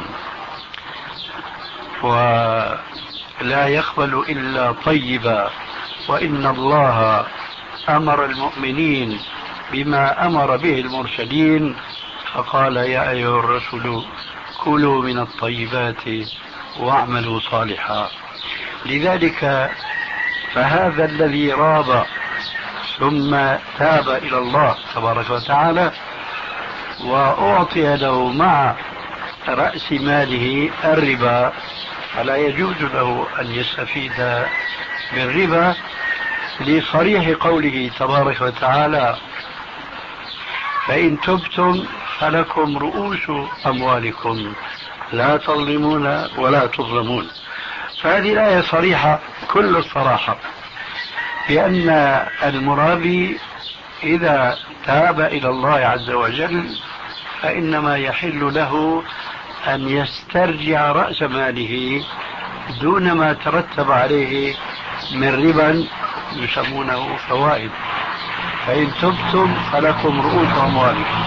ولا يقبل إلا طيبا، وإن الله أمر المؤمنين بما أمر به المرسلين، فقال يا أيها الرسل كلوا من الطيبات واعملوا صالحا. لذلك فهذا الذي راب ثم تاب إلى الله تبارك وتعالى وأعطي له مع رأس ماله الربا فلا يجوز له أن يستفيد بالربا، لصريح قوله تبارك وتعالى فإن تبتم فلكم رؤوس أموالكم لا تظلمون ولا تظلمون. فهذه الآية صريحة كل الصراحة بأن المرابي إذا تاب إلى الله عز وجل فإنما يحل له أن يسترجع رأس ماله دون ما ترتب عليه من ربا يسمونه فوائد. فإن تبتم فلكم رؤوس أموالكم.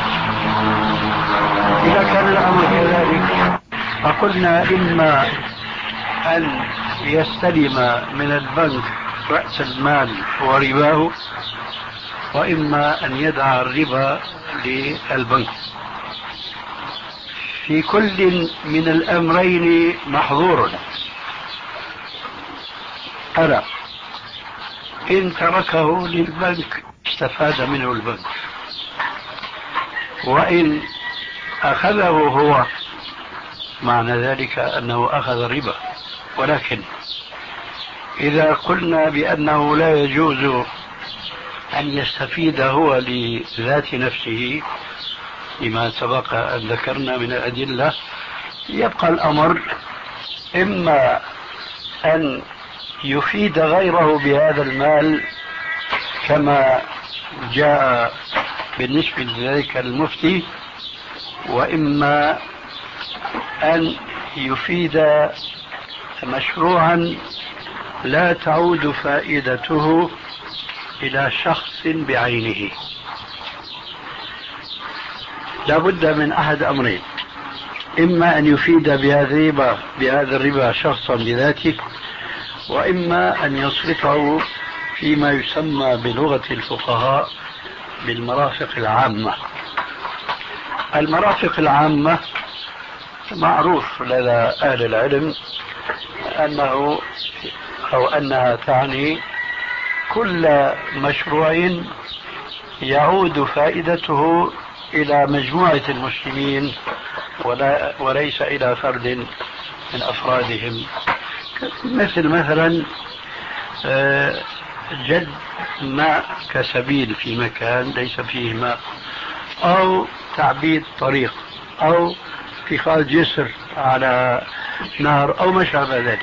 إذا كان الأمر كذلك فقلنا إما أن يستلم من البنك رأس المال ورباه، وإما أن يدع الربا للبنك. في كل من الأمرين محظور. أرى إن تركه للبنك استفاد منه البنك، وإن أخذه هو معنى ذلك أنه أخذ الربا. ولكن إذا قلنا بأنه لا يجوز أن يستفيد هو لذات نفسه لما سبق أن ذكرنا من الأدلة، يبقى الأمر إما أن يفيد غيره بهذا المال كما جاء بالنسبة لذلك المفتي، وإما أن يفيد مشروعا لا تعود فائدته إلى شخص بعينه. لا بد من أحد أمرين: إما أن يفيد بهذا الربا بهذا الربا شخصا بذاته، وإما أن يصرفه فيما يسمى بلغة الفقهاء بالمرافق العامة. المرافق العامة معروف لدى أهل العلم أنه أو أنها تعني كل مشروع يعود فائدته إلى مجموعة المسلمين ولا وليس إلى فرد من أفرادهم، مثل مثلا جد ماء كسبيل في مكان ليس فيه ماء، أو تعبيد طريق، أو اتخاذ جسر على نهر، أو ما شابه ذلك.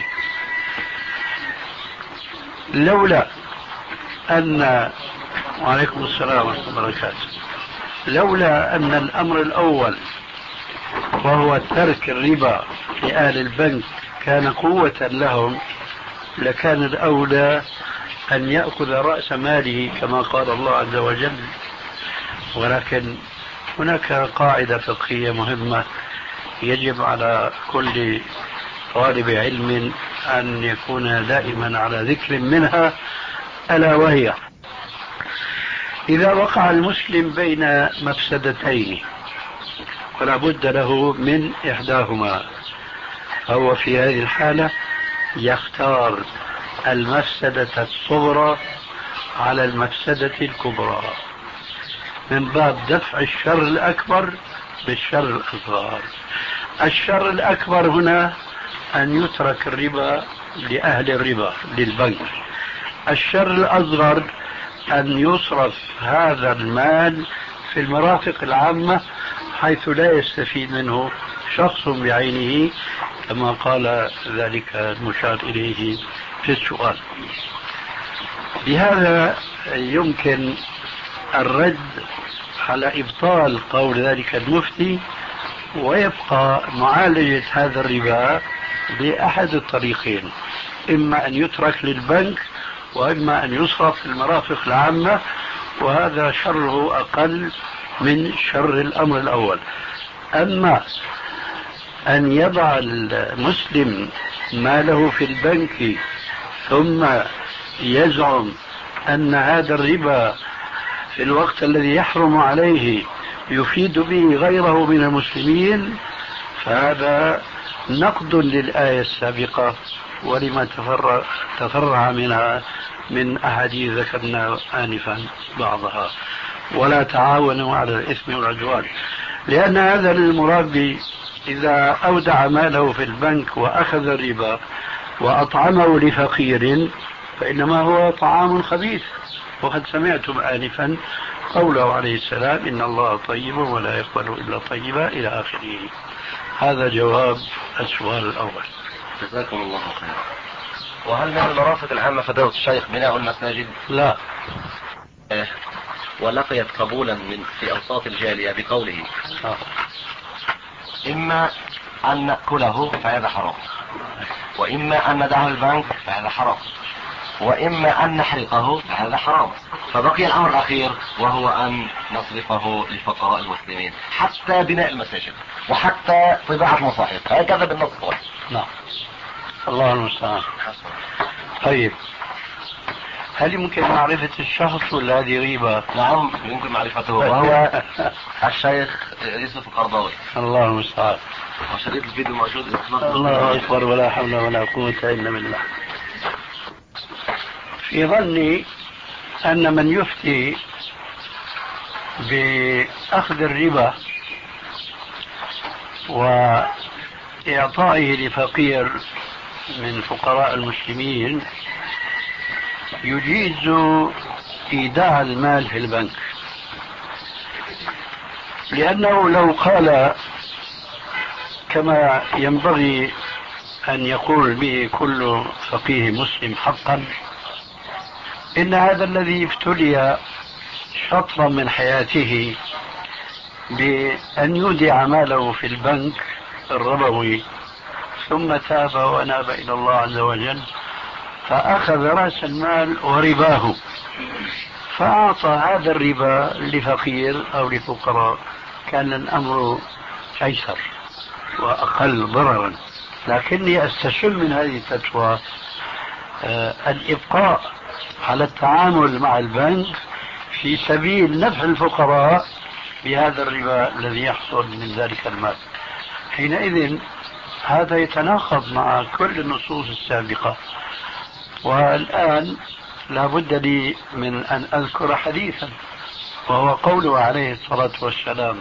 لولا أن وعليكم السلام ورحمة الله وبركاته لولا أن الأمر الأول وهو ترك الربا لأهل البنك كان قوة لهم، لكان الأولى أن يأخذ رأس ماله كما قال الله عز وجل. ولكن هناك قاعدة فقهية مهمة يجب على كل طالب علم أن يكون دائما على ذكر منها، ألا وهي: إذا وقع المسلم بين مفسدتين ولا بد له من إحداهما، فهو في هذه الحالة يختار المفسدة الصغرى على المفسدة الكبرى من باب دفع الشر الأكبر بالشر الأصغر. الشر الأكبر هنا أن يترك الربا لأهل الربا للبنك. الشر الأصغر أن يصرف هذا المال في المرافق العامة حيث لا يستفيد منه شخص بعينه كما قال ذلك المشار إليه في السؤال. بهذا يمكن الرد على إبطال قول ذلك المفتي، ويبقى معالجة هذا الربا بأحد الطريقين: إما أن يترك للبنك، وإما أن يصرف في المرافق العامة، وهذا شره أقل من شر الأمر الأول. أما أن يضع المسلم ماله في البنك ثم يزعم أن هذا الربا في الوقت الذي يحرم عليه يفيد به غيره من المسلمين، فهذا نقد للآية السابقة ولما تفرع, تفرع منها من أحاديث ذكرنا آنفا بعضها: ولا تعاونوا على الإثم والعدوان. لأن هذا المرابي إذا أودع ماله في البنك وأخذ الربا وأطعمه لفقير فإنما هو طعام خبيث. وقد سمعتم آنفا قوله عليه السلام: إن الله طيب ولا يقبل إلا طيبا إلى آخره. هذا جواب السؤال الأول. جزاكم الله خيرا. وهل من المرافق العامة فضيلة الشيخ بناء المساجد؟ لا. إيه. ولقيت قبولا من في أوساط الجالية بقوله: آه. إما أن نأكله فهذا حرام، وإما أن ندعه البنك فهذا حرام، وإما أن نحرقه فهذا حرام. فبقي الأمر الأخير وهو أن نصرفه لفقراء المسلمين، حتى بناء المساجد وحتى طباعة المصاحف. هكذا بالنص. نعم. الله المستعان. طيب، هل يمكن معرفة الشخص ولا هذه غيبة؟ نعم يمكن معرفته، وهو الشيخ يوسف القرضاوي. الله المستعان. وشريط الفيديو موجود. الله أكبر، ولا حول ولا قوة إلا بالله. في ظني أن من يفتي بأخذ الربا وإعطائه لفقير من فقراء المسلمين يجيز إيداع المال في البنك، لأنه لو قال كما ينبغي أن يقول به كل فقيه مسلم حقا إن هذا الذي ابتلي شطرا من حياته بأن يودع ماله في البنك الربوي ثم تاب وأناب إلى الله عز وجل فأخذ رأس المال ورباه فأعطى هذا الربا لفقير أو لفقراء، كان الأمر أيسر وأقل ضررا. لكني أستشم من هذه الفتوى آه الإبقاء على التعامل مع البنك في سبيل نفع الفقراء بهذا الربا الذي يحصل من ذلك المال. حينئذ هذا يتناقض مع كل النصوص السابقة. والآن لا بد لي من أن أذكر حديثا، وهو قوله عليه الصلاة والسلام: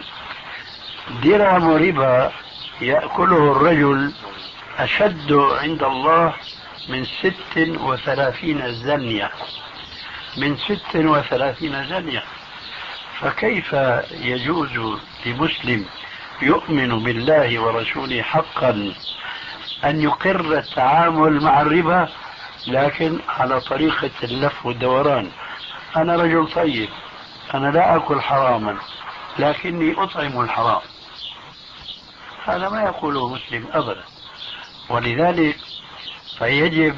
درهم ربا يأكله الرجل أشد عند الله من ست وثلاثين زنية، من ست وثلاثين زنية. فكيف يجوز لمسلم يؤمن بالله ورسوله حقا أن يقر التعامل مع الربا لكن على طريقة اللف والدوران؟ أنا رجل طيب، أنا لا أكل حراما لكني أطعم الحرام، هذا ما يقوله مسلم أبدا. ولذلك فيجب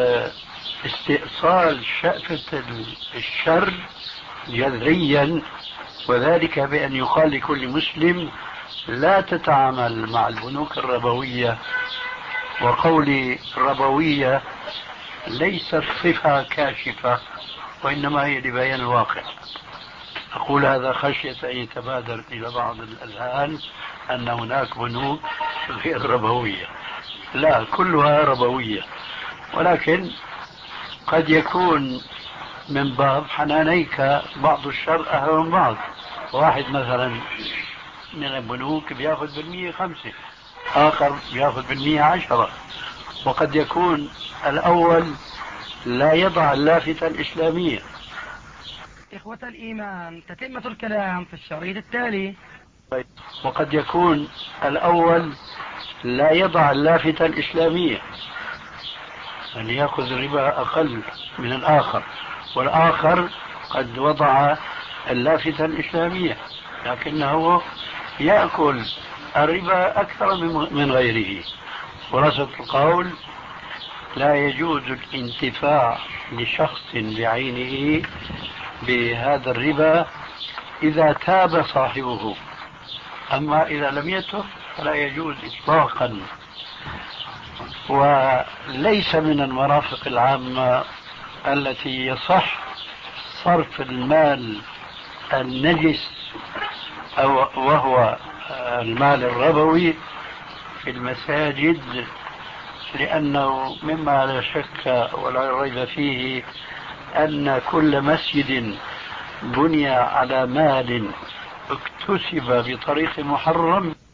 استئصال شأفة الشر جذريا، وذلك بأن يقال لكل مسلم لا تتعامل مع البنوك الربوية. وقولي ربوية ليست صفة كاشفة، وإنما هي لبيان الواقع. أقول هذا خشية أن يتبادر إلى بعض الأذهان أن هناك بنوك غير ربوية، لا، كلها ربوية، ولكن قد يكون من باب حنانيك بعض الشر أهل من بعض. واحد مثلا من البنوك بياخذ بالمية خمسة، آخر بياخذ بالمية عشرة، وقد يكون الأول لا يضع اللافتة الإسلامية. إخوة الإيمان، تتمة الكلام في الشريط التالي. وقد يكون الأول لا يضع اللافتة الإسلامية، أن يأخذ الربا أقل من الآخر، والآخر قد وضع اللافتة الإسلامية لكنه يأكل الربا أكثر من غيره. خلاصة القول: لا يجوز الانتفاع لشخص بعينه بهذا الربا إذا تاب صاحبه، أما إذا لم يتب فلا يجوز إطلاقا. وليس من المرافق العامة التي يصح صرف المال النجس أو وهو المال الربوي في المساجد، لأنه مما لا شك ولا ريب فيه أن كل مسجد بني على مال اكتسب بطريق محرم